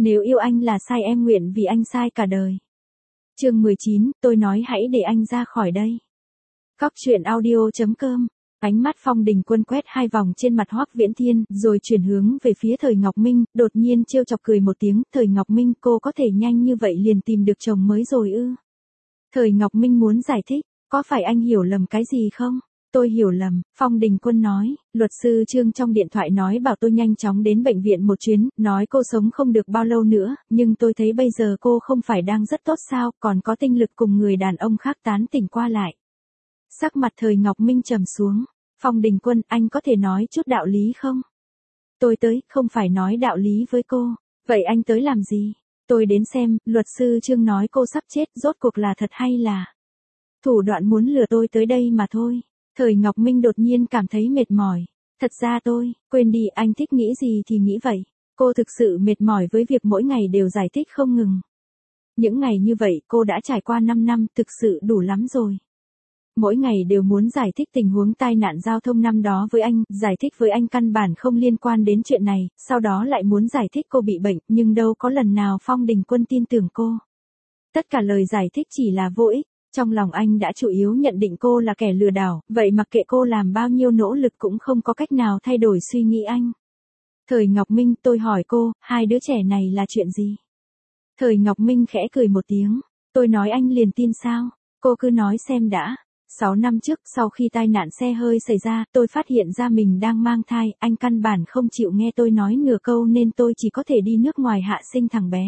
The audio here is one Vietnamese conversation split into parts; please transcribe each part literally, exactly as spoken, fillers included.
Nếu yêu anh là sai em nguyện vì anh sai cả đời. Chương mười chín, tôi nói hãy để anh ra khỏi đây. Cóc truyện audio chấm com. Ánh mắt Phong Đình Quân quét hai vòng trên mặt Hoắc Viễn Thiên, rồi chuyển hướng về phía Thời Ngọc Minh, đột nhiên trêu chọc cười một tiếng, Thời Ngọc Minh, cô có thể nhanh như vậy liền tìm được chồng mới rồi ư? Thời Ngọc Minh muốn giải thích, có phải anh hiểu lầm cái gì không? Tôi hiểu lầm, Phong Đình Quân nói, luật sư Trương trong điện thoại nói bảo tôi nhanh chóng đến bệnh viện một chuyến, nói cô sống không được bao lâu nữa, nhưng tôi thấy bây giờ cô không phải đang rất tốt sao, còn có tinh lực cùng người đàn ông khác tán tỉnh qua lại. Sắc mặt Thời Ngọc Minh trầm xuống, Phong Đình Quân, anh có thể nói chút đạo lý không? Tôi tới, không phải nói đạo lý với cô, vậy anh tới làm gì? Tôi đến xem, luật sư Trương nói cô sắp chết, rốt cuộc là thật hay là thủ đoạn muốn lừa tôi tới đây mà thôi. Thời Ngọc Minh đột nhiên cảm thấy mệt mỏi. Thật ra tôi, quên đi, anh thích nghĩ gì thì nghĩ vậy. Cô thực sự mệt mỏi với việc mỗi ngày đều giải thích không ngừng. Những ngày như vậy cô đã trải qua năm năm, thực sự đủ lắm rồi. Mỗi ngày đều muốn giải thích tình huống tai nạn giao thông năm đó với anh, giải thích với anh căn bản không liên quan đến chuyện này, sau đó lại muốn giải thích cô bị bệnh, nhưng đâu có lần nào Phong Đình Quân tin tưởng cô. Tất cả lời giải thích chỉ là vô ích. Trong lòng anh đã chủ yếu nhận định cô là kẻ lừa đảo, vậy mặc kệ cô làm bao nhiêu nỗ lực cũng không có cách nào thay đổi suy nghĩ anh. Thời Ngọc Minh, tôi hỏi cô, hai đứa trẻ này là chuyện gì? Thời Ngọc Minh khẽ cười một tiếng, tôi nói anh liền tin sao? Cô cứ nói xem đã. Sáu năm trước, sau khi tai nạn xe hơi xảy ra, tôi phát hiện ra mình đang mang thai, anh căn bản không chịu nghe tôi nói nửa câu nên tôi chỉ có thể đi nước ngoài hạ sinh thằng bé.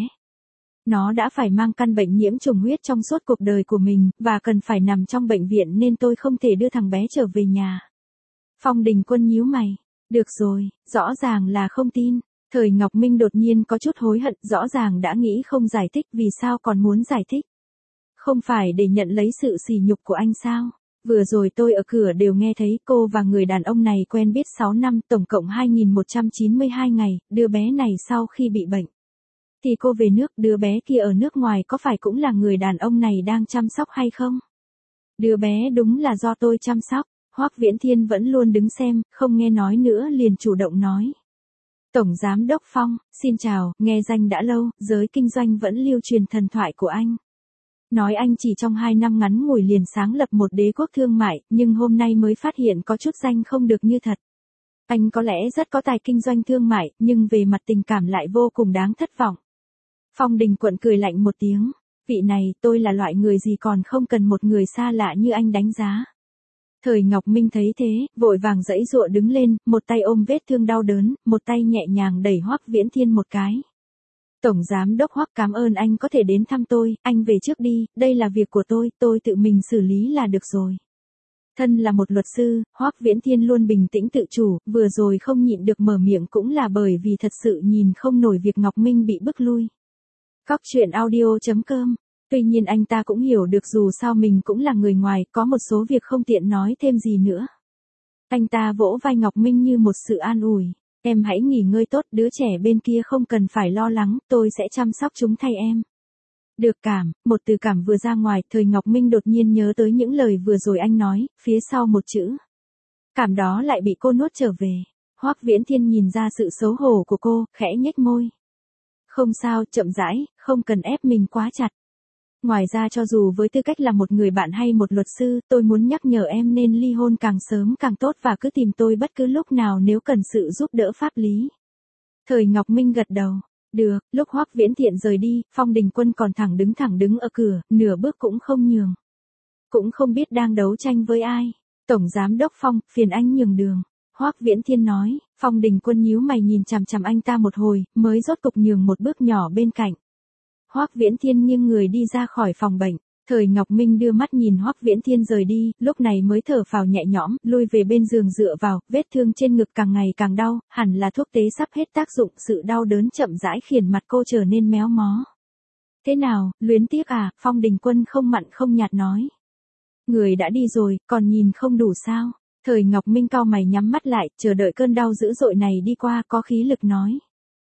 Nó đã phải mang căn bệnh nhiễm trùng huyết trong suốt cuộc đời của mình, và cần phải nằm trong bệnh viện nên tôi không thể đưa thằng bé trở về nhà. Phong Đình Quân nhíu mày. Được rồi, rõ ràng là không tin. Thời Ngọc Minh đột nhiên có chút hối hận, rõ ràng đã nghĩ không giải thích, vì sao còn muốn giải thích? Không phải để nhận lấy sự sỉ nhục của anh sao? Vừa rồi tôi ở cửa đều nghe thấy cô và người đàn ông này quen biết sáu năm, tổng cộng hai nghìn một trăm chín mươi hai ngày, đứa bé này sau khi bị bệnh. Thì cô về nước, đứa bé kia ở nước ngoài có phải cũng là người đàn ông này đang chăm sóc hay không? Đứa bé đúng là do tôi chăm sóc. Hoắc Viễn Thiên vẫn luôn đứng xem, không nghe nói nữa liền chủ động nói. Tổng Giám đốc Phong, xin chào, nghe danh đã lâu, giới kinh doanh vẫn lưu truyền thần thoại của anh. Nói anh chỉ trong hai năm ngắn ngủi liền sáng lập một đế quốc thương mại, nhưng hôm nay mới phát hiện có chút danh không được như thật. Anh có lẽ rất có tài kinh doanh thương mại, nhưng về mặt tình cảm lại vô cùng đáng thất vọng. Phong Đình Quận cười lạnh một tiếng, vị này, tôi là loại người gì còn không cần một người xa lạ như anh đánh giá. Thời Ngọc Minh thấy thế, vội vàng giãy giụa đứng lên, một tay ôm vết thương đau đớn, một tay nhẹ nhàng đẩy Hoắc Viễn Thiên một cái. Tổng Giám đốc Hoắc, cảm ơn anh có thể đến thăm tôi, anh về trước đi, đây là việc của tôi, tôi tự mình xử lý là được rồi. Thân là một luật sư, Hoắc Viễn Thiên luôn bình tĩnh tự chủ, vừa rồi không nhịn được mở miệng cũng là bởi vì thật sự nhìn không nổi việc Ngọc Minh bị bức lui. Cóc truyện audio chấm com. Tuy nhiên anh ta cũng hiểu được dù sao mình cũng là người ngoài, có một số việc không tiện nói thêm gì nữa. Anh ta vỗ vai Ngọc Minh như một sự an ủi. Em hãy nghỉ ngơi tốt, đứa trẻ bên kia không cần phải lo lắng, tôi sẽ chăm sóc chúng thay em. Được cảm, một từ cảm vừa ra ngoài, Thời Ngọc Minh đột nhiên nhớ tới những lời vừa rồi anh nói, phía sau một chữ. Cảm đó lại bị cô nuốt trở về. Hoắc Viễn Thiên nhìn ra sự xấu hổ của cô, khẽ nhếch môi. Không sao, chậm rãi, không cần ép mình quá chặt. Ngoài ra cho dù với tư cách là một người bạn hay một luật sư, tôi muốn nhắc nhở em nên ly hôn càng sớm càng tốt và cứ tìm tôi bất cứ lúc nào nếu cần sự giúp đỡ pháp lý. Thời Ngọc Minh gật đầu. Được, lúc Hoắc Viễn Thiện rời đi, Phong Đình Quân còn thẳng đứng thẳng đứng ở cửa, nửa bước cũng không nhường. Cũng không biết đang đấu tranh với ai. Tổng Giám đốc Phong, phiền anh nhường đường. Hoắc Viễn Thiên nói. Phong Đình Quân nhíu mày nhìn chằm chằm anh ta một hồi, mới rốt cục nhường một bước nhỏ bên cạnh. Hoắc Viễn Thiên nghiêng người đi ra khỏi phòng bệnh. Thời Ngọc Minh đưa mắt nhìn Hoắc Viễn Thiên rời đi, lúc này mới thở phào nhẹ nhõm, lui về bên giường dựa vào, vết thương trên ngực càng ngày càng đau, hẳn là thuốc tế sắp hết tác dụng, sự đau đớn chậm rãi khiến mặt cô trở nên méo mó. Thế nào, luyến tiếc à? Phong Đình Quân không mặn không nhạt nói. Người đã đi rồi, còn nhìn không đủ sao? Thời Ngọc Minh cau mày nhắm mắt lại, chờ đợi cơn đau dữ dội này đi qua, có khí lực nói.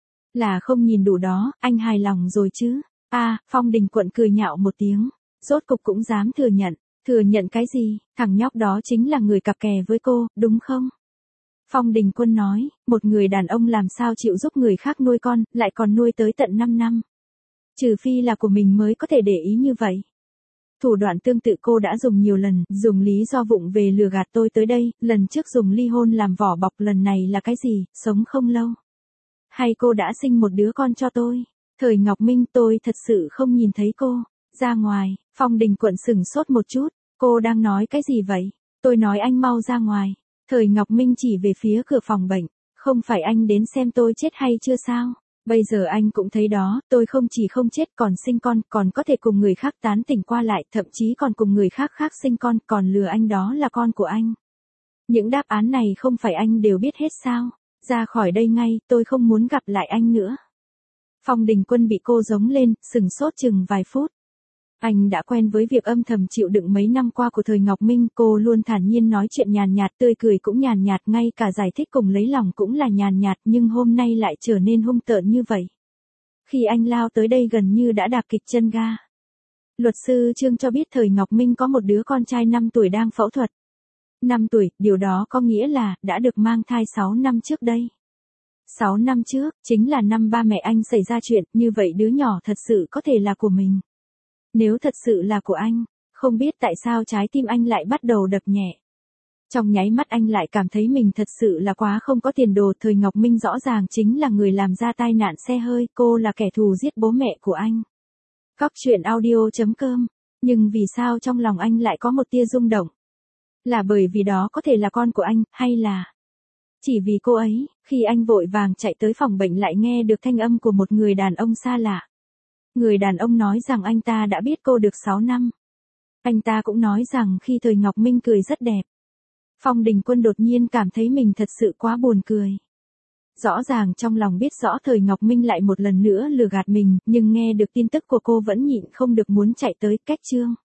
Là không nhìn đủ đó, anh hài lòng rồi chứ? A, à, Phong Đình Quận cười nhạo một tiếng. Rốt cục cũng dám thừa nhận. Thừa nhận cái gì? Thằng nhóc đó chính là người cặp kè với cô, đúng không? Phong Đình Quân nói, một người đàn ông làm sao chịu giúp người khác nuôi con, lại còn nuôi tới tận năm năm. Trừ phi là của mình mới có thể để ý như vậy. Thủ đoạn tương tự cô đã dùng nhiều lần, dùng lý do vụng về lừa gạt tôi tới đây, lần trước dùng ly hôn làm vỏ bọc, lần này là cái gì, sống không lâu. Hay cô đã sinh một đứa con cho tôi? Thời Ngọc Minh, tôi thật sự không nhìn thấy cô. Ra ngoài, Phong Đình Quận sửng sốt một chút, cô đang nói cái gì vậy? Tôi nói anh mau ra ngoài. Thời Ngọc Minh chỉ về phía cửa phòng bệnh, không phải anh đến xem tôi chết hay chưa sao? Bây giờ anh cũng thấy đó, tôi không chỉ không chết còn sinh con, còn có thể cùng người khác tán tỉnh qua lại, thậm chí còn cùng người khác khác sinh con, còn lừa anh đó là con của anh. Những đáp án này không phải anh đều biết hết sao? Ra khỏi đây ngay, tôi không muốn gặp lại anh nữa. Phong Đình Quân bị cô giống lên, sừng sốt chừng vài phút. Anh đã quen với việc âm thầm chịu đựng mấy năm qua của Thời Ngọc Minh, cô luôn thản nhiên nói chuyện nhàn nhạt, tươi cười cũng nhàn nhạt, ngay cả giải thích cùng lấy lòng cũng là nhàn nhạt, nhưng hôm nay lại trở nên hung tợn như vậy. Khi anh lao tới đây gần như đã đạp kịch chân ga. Luật sư Trương cho biết Thời Ngọc Minh có một đứa con trai năm tuổi đang phẫu thuật. năm tuổi, điều đó có nghĩa là đã được mang thai sáu năm trước đây. sáu năm trước, chính là năm ba mẹ anh xảy ra chuyện, như vậy đứa nhỏ thật sự có thể là của mình. Nếu thật sự là của anh, không biết tại sao trái tim anh lại bắt đầu đập nhẹ. Trong nháy mắt anh lại cảm thấy mình thật sự là quá không có tiền đồ. Thời Ngọc Minh rõ ràng chính là người làm ra tai nạn xe hơi, cô là kẻ thù giết bố mẹ của anh. Cóc truyện audio chấm com. Nhưng vì sao trong lòng anh lại có một tia rung động? Là bởi vì đó có thể là con của anh, hay là chỉ vì cô ấy? Khi anh vội vàng chạy tới phòng bệnh lại nghe được thanh âm của một người đàn ông xa lạ. Người đàn ông nói rằng anh ta đã biết cô được sáu năm. Anh ta cũng nói rằng khi Thời Ngọc Minh cười rất đẹp. Phong Đình Quân đột nhiên cảm thấy mình thật sự quá buồn cười. Rõ ràng trong lòng biết rõ Thời Ngọc Minh lại một lần nữa lừa gạt mình, nhưng nghe được tin tức của cô vẫn nhịn không được muốn chạy tới. Kết chương.